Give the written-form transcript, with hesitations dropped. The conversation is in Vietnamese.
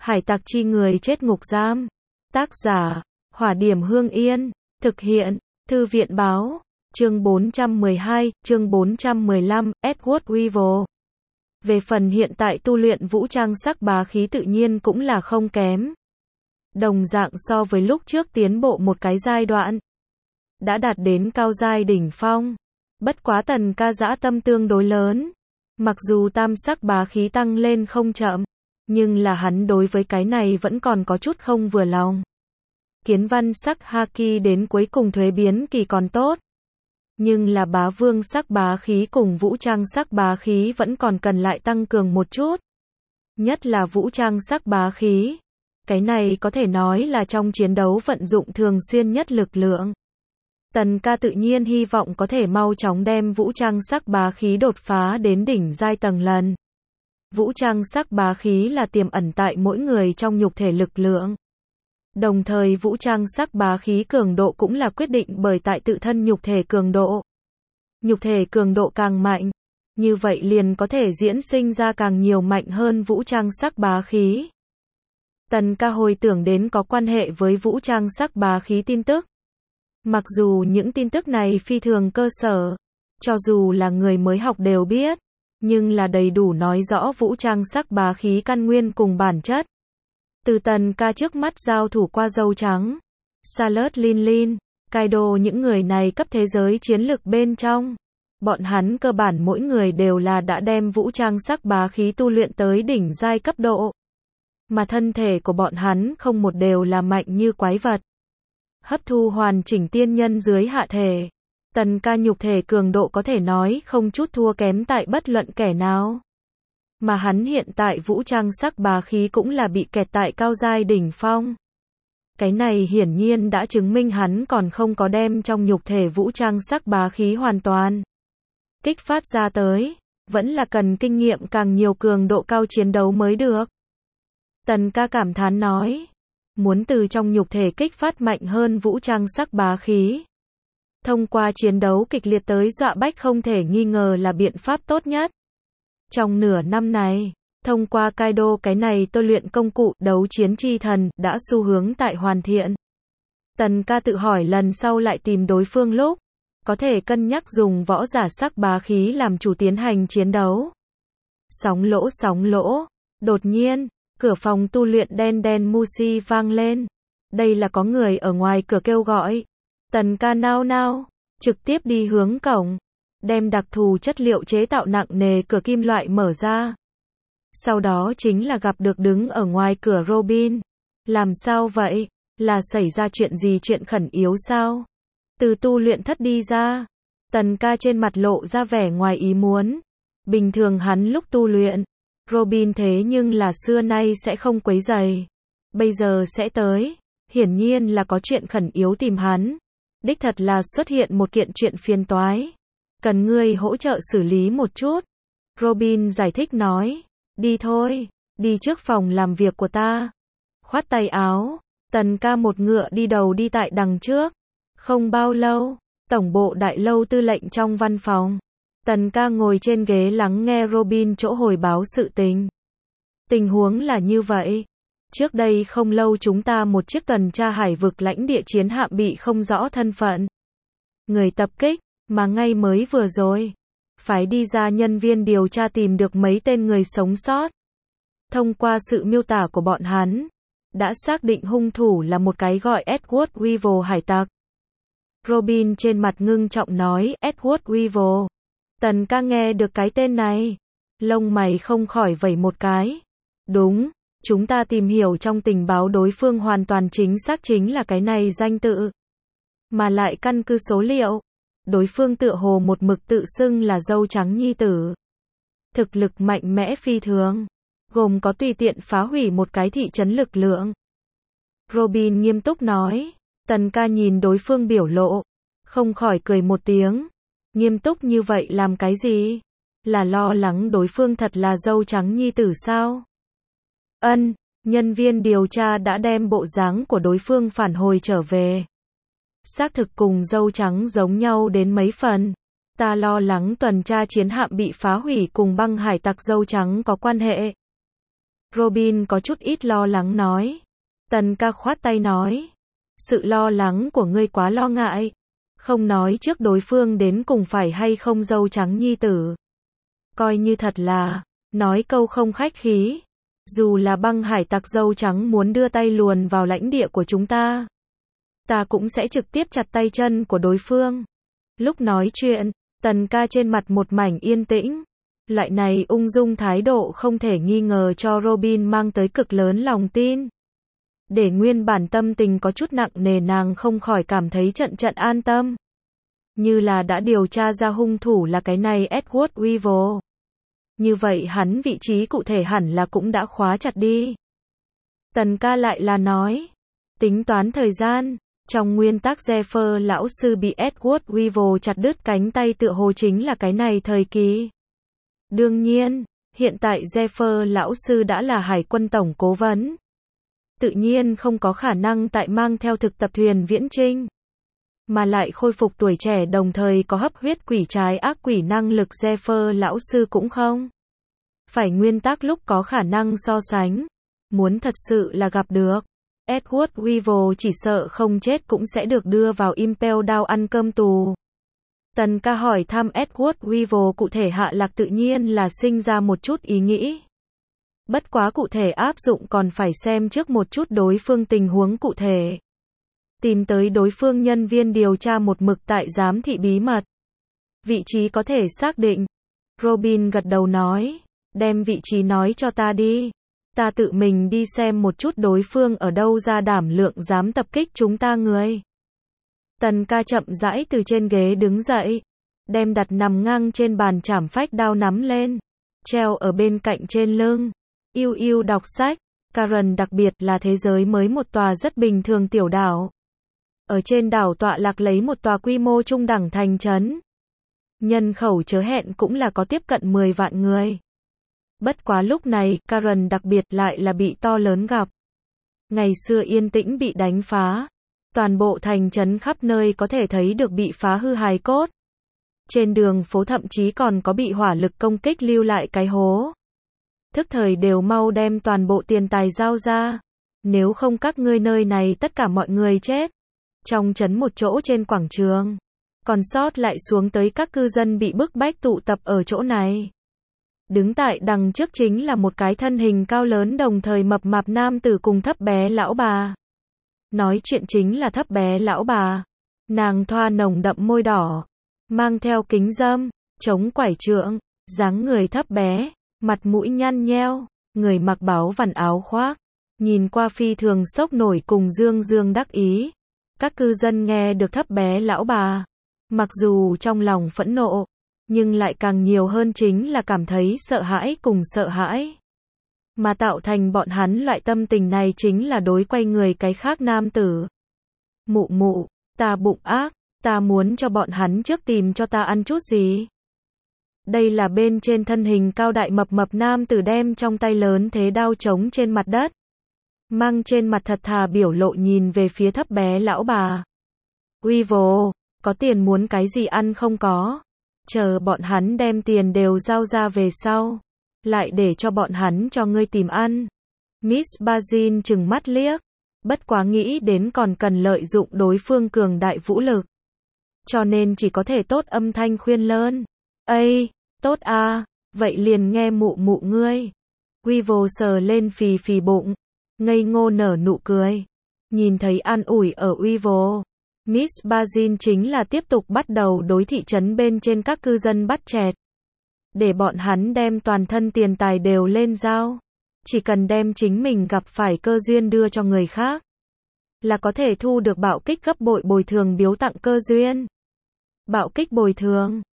Hải tặc chi người chết ngục giam. Tác giả, Hỏa Điểm Hương Yên. Thực hiện, Thư viện báo. Chương 412, chương 415, Edward Weevil. Về phần hiện tại tu luyện vũ trang sắc bá khí tự nhiên cũng là không kém. Đồng dạng so với lúc trước tiến bộ một cái giai đoạn. Đã đạt đến cao giai đỉnh phong. Bất quá Tần Ca dã tâm tương đối lớn. Mặc dù tam sắc bá khí tăng lên không chậm, nhưng là hắn đối với cái này vẫn còn có chút không vừa lòng. Kiến văn sắc haki đến cuối cùng thuế biến kỳ còn tốt. Nhưng là bá vương sắc bá khí cùng vũ trang sắc bá khí vẫn còn cần lại tăng cường một chút. Nhất là vũ trang sắc bá khí. Cái này có thể nói là trong chiến đấu vận dụng thường xuyên nhất lực lượng. Tần Ca tự nhiên hy vọng có thể mau chóng đem vũ trang sắc bá khí đột phá đến đỉnh giai tầng lần. Vũ trang sắc bá khí là tiềm ẩn tại mỗi người trong nhục thể lực lượng. Đồng thời vũ trang sắc bá khí cường độ cũng là quyết định bởi tại tự thân nhục thể cường độ. Nhục thể cường độ càng mạnh, như vậy liền có thể diễn sinh ra càng nhiều mạnh hơn vũ trang sắc bá khí. Tần Ca hồi tưởng đến có quan hệ với vũ trang sắc bá khí tin tức. Mặc dù những tin tức này phi thường cơ sở, cho dù là người mới học đều biết, nhưng là đầy đủ nói rõ vũ trang sắc bá khí căn nguyên cùng bản chất. Từ Tần Ca trước mắt giao thủ qua dâu trắng, Charlotte Lin, Kaido những người này cấp thế giới chiến lực bên trong. Bọn hắn cơ bản mỗi người đều là đã đem vũ trang sắc bá khí tu luyện tới đỉnh giai cấp độ. Mà thân thể của bọn hắn không một đều là mạnh như quái vật. Hấp thu hoàn chỉnh tiên nhân dưới hạ thể. Tần Ca nhục thể cường độ có thể nói không chút thua kém tại bất luận kẻ nào. Mà hắn hiện tại vũ trang sắc bá khí cũng là bị kẹt tại cao giai đỉnh phong. Cái này hiển nhiên đã chứng minh hắn còn không có đem trong nhục thể vũ trang sắc bá khí hoàn toàn kích phát ra tới, vẫn là cần kinh nghiệm càng nhiều cường độ cao chiến đấu mới được. Tần Ca cảm thán nói, muốn từ trong nhục thể kích phát mạnh hơn vũ trang sắc bá khí. Thông qua chiến đấu kịch liệt tới dọa bách không thể nghi ngờ là biện pháp tốt nhất. Trong nửa năm này, thông qua Kaido cái này tôi luyện công cụ đấu chiến chi thần đã xu hướng tại hoàn thiện. Tần Ca tự hỏi lần sau lại tìm đối phương lúc, có thể cân nhắc dùng võ giả sắc bá khí làm chủ tiến hành chiến đấu. Sóng lỗ, đột nhiên, cửa phòng tu luyện đen Mushi vang lên. Đây là có người ở ngoài cửa kêu gọi. Tần Ca nao, trực tiếp đi hướng cổng, đem đặc thù chất liệu chế tạo nặng nề cửa kim loại mở ra. Sau đó chính là gặp được đứng ở ngoài cửa Robin. Làm sao vậy? Là xảy ra chuyện gì, chuyện khẩn yếu sao? Từ tu luyện thất đi ra. Tần Ca trên mặt lộ ra vẻ ngoài ý muốn. Bình thường hắn lúc tu luyện, Robin thế nhưng là xưa nay sẽ không quấy rầy. Bây giờ sẽ tới, hiển nhiên là có chuyện khẩn yếu tìm hắn. Đích thật là xuất hiện một kiện chuyện phiền toái. Cần ngươi hỗ trợ xử lý một chút. Robin giải thích nói, đi thôi, đi trước phòng làm việc của ta. Khoát tay áo, Tần Ca một ngựa đi đầu đi tại đằng trước. Không bao lâu, tổng bộ đại lâu tư lệnh trong văn phòng. Tần Ca ngồi trên ghế lắng nghe Robin chỗ hồi báo sự tình. Tình huống là như vậy. Trước đây không lâu chúng ta một chiếc tuần tra hải vực lãnh địa chiến hạm bị không rõ thân phận người tập kích, mà ngay mới vừa rồi, phái đi ra nhân viên điều tra tìm được mấy tên người sống sót. Thông qua sự miêu tả của bọn hắn, đã xác định hung thủ là một cái gọi Edward Weevil hải tặc. Robin trên mặt ngưng trọng nói, Edward Weevil. Tần Ca nghe được cái tên này, lông mày không khỏi vẩy một cái. Đúng, chúng ta tìm hiểu trong tình báo đối phương hoàn toàn chính xác chính là cái này danh tự. Mà lại căn cứ số liệu, đối phương tựa hồ một mực tự xưng là dâu trắng nhi tử. Thực lực mạnh mẽ phi thường, gồm có tùy tiện phá hủy một cái thị trấn lực lượng. Robin nghiêm túc nói. Tần Ca nhìn đối phương biểu lộ, không khỏi cười một tiếng. Nghiêm túc như vậy làm cái gì? Là lo lắng đối phương thật là dâu trắng nhi tử sao? Nhân viên điều tra đã đem bộ dáng của đối phương phản hồi trở về. Xác thực cùng dâu trắng giống nhau đến mấy phần. Ta lo lắng tuần tra chiến hạm bị phá hủy cùng băng hải tặc dâu trắng có quan hệ. Robin có chút ít lo lắng nói. Tần ca khoát tay nói. Sự lo lắng của ngươi quá lo ngại. Không nói trước đối phương đến cùng phải hay không dâu trắng nhi tử. Coi như thật là, nói câu không khách khí. Dù là băng hải tặc dâu trắng muốn đưa tay luồn vào lãnh địa của chúng ta, ta cũng sẽ trực tiếp chặt tay chân của đối phương. Lúc nói chuyện, Tần ca trên mặt một mảnh yên tĩnh. Loại này ung dung thái độ không thể nghi ngờ cho Robin mang tới cực lớn lòng tin. Để nguyên bản tâm tình có chút nặng nề nàng không khỏi cảm thấy trận trận an tâm. Như là đã điều tra ra hung thủ là cái này Edward Weevil. Như vậy hắn vị trí cụ thể hẳn là cũng đã khóa chặt đi. Tần ca lại là nói. Tính toán thời gian. Trong nguyên tắc Zephyr lão sư bị Edward Weevil chặt đứt cánh tay tựa hồ chính là cái này thời kỳ. Đương nhiên, hiện tại Zephyr lão sư đã là hải quân tổng cố vấn. Tự nhiên không có khả năng tại mang theo thực tập thuyền viễn chinh. Mà lại khôi phục tuổi trẻ đồng thời có hấp huyết quỷ trái ác quỷ năng lực Zephyr lão sư cũng không. Phải nguyên tắc lúc có khả năng so sánh. Muốn thật sự là gặp được. Edward Weevil chỉ sợ không chết cũng sẽ được đưa vào Impel Down ăn cơm tù. Tần ca hỏi thăm Edward Weevil cụ thể hạ lạc tự nhiên là sinh ra một chút ý nghĩ. Bất quá cụ thể áp dụng còn phải xem trước một chút đối phương tình huống cụ thể. Tìm tới đối phương nhân viên điều tra một mực tại giám thị bí mật. Vị trí có thể xác định. Robin gật đầu nói. Đem vị trí nói cho ta đi. Ta tự mình đi xem một chút đối phương ở đâu ra đảm lượng dám tập kích chúng ta người. Tần ca chậm rãi từ trên ghế đứng dậy. Đem đặt nằm ngang trên bàn chảm phách đao nắm lên. Treo ở bên cạnh trên lưng. Yêu yêu đọc sách. Karen đặc biệt là thế giới mới một tòa rất bình thường tiểu đảo. Ở trên đảo tọa lạc lấy một tòa quy mô trung đẳng thành trấn. Nhân khẩu chớ hẹn cũng là có tiếp cận 10 vạn người. Bất quá lúc này, Karen đặc biệt lại là bị to lớn gặp. Ngày xưa yên tĩnh bị đánh phá. Toàn bộ thành trấn khắp nơi có thể thấy được bị phá hư hài cốt. Trên đường phố thậm chí còn có bị hỏa lực công kích lưu lại cái hố. Thức thời đều mau đem toàn bộ tiền tài giao ra. Nếu không các ngươi nơi này tất cả mọi người chết. Trong trấn một chỗ trên quảng trường. Còn sót lại xuống tới các cư dân bị bức bách tụ tập ở chỗ này. Đứng tại đằng trước chính là một cái thân hình cao lớn đồng thời mập mạp nam tử cùng thấp bé lão bà. Nói chuyện chính là thấp bé lão bà. Nàng thoa nồng đậm môi đỏ. Mang theo kính râm, chống quải trượng, dáng người thấp bé, mặt mũi nhăn nheo, người mặc báu vằn áo khoác. Nhìn qua phi thường sốc nổi cùng dương dương đắc ý. Các cư dân nghe được thấp bé lão bà. Mặc dù trong lòng phẫn nộ, nhưng lại càng nhiều hơn chính là cảm thấy sợ hãi cùng sợ hãi. Mà tạo thành bọn hắn loại tâm tình này chính là đối quay người cái khác nam tử. Mụ mụ, ta bụng ác, ta muốn cho bọn hắn trước tìm cho ta ăn chút gì. Đây là bên trên thân hình cao đại mập mập nam tử đem trong tay lớn thế đao trống trên mặt đất. Mang trên mặt thật thà biểu lộ nhìn về phía thấp bé lão bà. Weevil, có tiền muốn cái gì ăn không có? Chờ bọn hắn đem tiền đều giao ra về sau. Lại để cho bọn hắn cho ngươi tìm ăn. Miss Bazin trừng mắt liếc. Bất quá nghĩ đến còn cần lợi dụng đối phương cường đại vũ lực. Cho nên chỉ có thể tốt âm thanh khuyên lơn. Ây, tốt à, vậy liền nghe mụ mụ ngươi. Weevil sờ lên phì phì bụng. Ngây ngô nở nụ cười. Nhìn thấy an ủi ở Weevil. Miss Bazin chính là tiếp tục bắt đầu đối thị trấn bên trên các cư dân bắt chẹt. Để bọn hắn đem toàn thân tiền tài đều lên giao. Chỉ cần đem chính mình gặp phải cơ duyên đưa cho người khác. Là có thể thu được bạo kích gấp bội bồi thường biếu tặng cơ duyên. Bạo kích bồi thường.